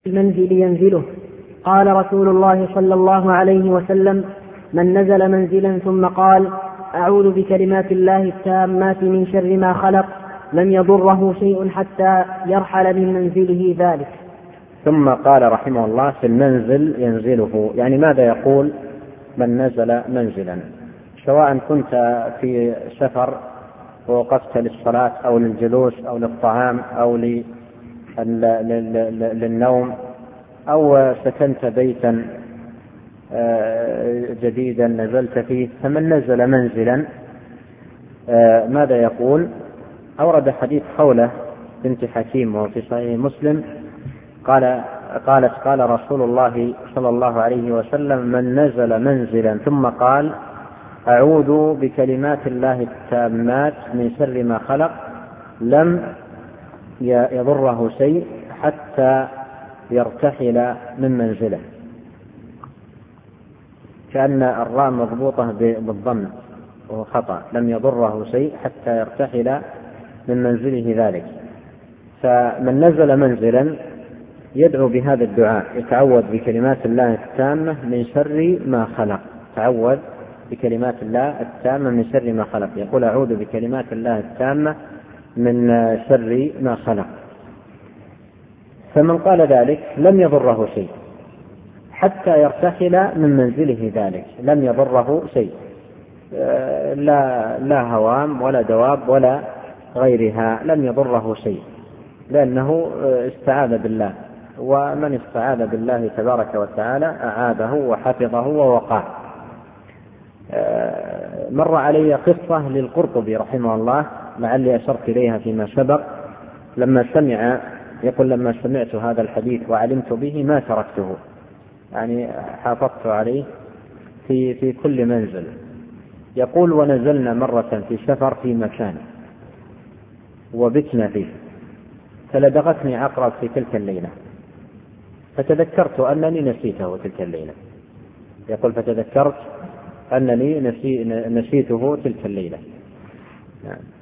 المنزل ينزله. قال رسول الله صلى الله عليه وسلم: من نزل منزلا ثم قال: أعوذ بكلمات الله التامات من شر ما خلق، لم يضره شيء حتى يرحل من منزله ذلك. ثم قال رحمه الله: في المنزل ينزله، يعني ماذا يقول؟ من نزل منزلا، سواء كنت في سفر ووقفت للصلاة أو للجلوس أو للطعام أو للنوم، أو سكنت بيتا جديدا نزلت فيه، فمن نزل منزلا ماذا يقول؟ أورد حديث خولة بنت حكيم وفي صحيح مسلم قال رسول الله صلى الله عليه وسلم: من نزل منزلا ثم قال: أعوذ بكلمات الله التامات من شر ما خلق، لم يضره شيء حتى يرتحل من منزله. كأن الراء مضبوطة بالضم وهو خطأ، لم يضره شيء حتى يرتحل من منزله ذلك. فمن نزل منزلا يدعو بهذا الدعاء، يتعوذ بكلمات الله التامة من شر ما خلق، تعوذ بكلمات الله التامة من شر ما خلق، يقول: أعوذ بكلمات الله التامة من شر ما خلق. فمن قال ذلك لم يضره شيء حتى يرتحل من منزله ذلك، لم يضره شيء، لا هوام ولا دواب ولا غيرها، لم يضره شيء، لأنه استعاذ بالله، ومن استعاذ بالله تبارك وتعالى أعاذه وحفظه ووقاه. مر علي قصة للقرطبي رحمه الله، لعلي أشرت إليها فيما سبق، لما سمعت هذا الحديث وعلمت به ما تركته، يعني حافظت عليه في كل منزل. يقول: ونزلنا مرة في سفر في مكان وبتنا فيه، فلدغتني عقرب في تلك الليلة، فتذكرت أنني نسيته تلك الليلة. يقول: فتذكرت أنني نسيته تلك الليلة.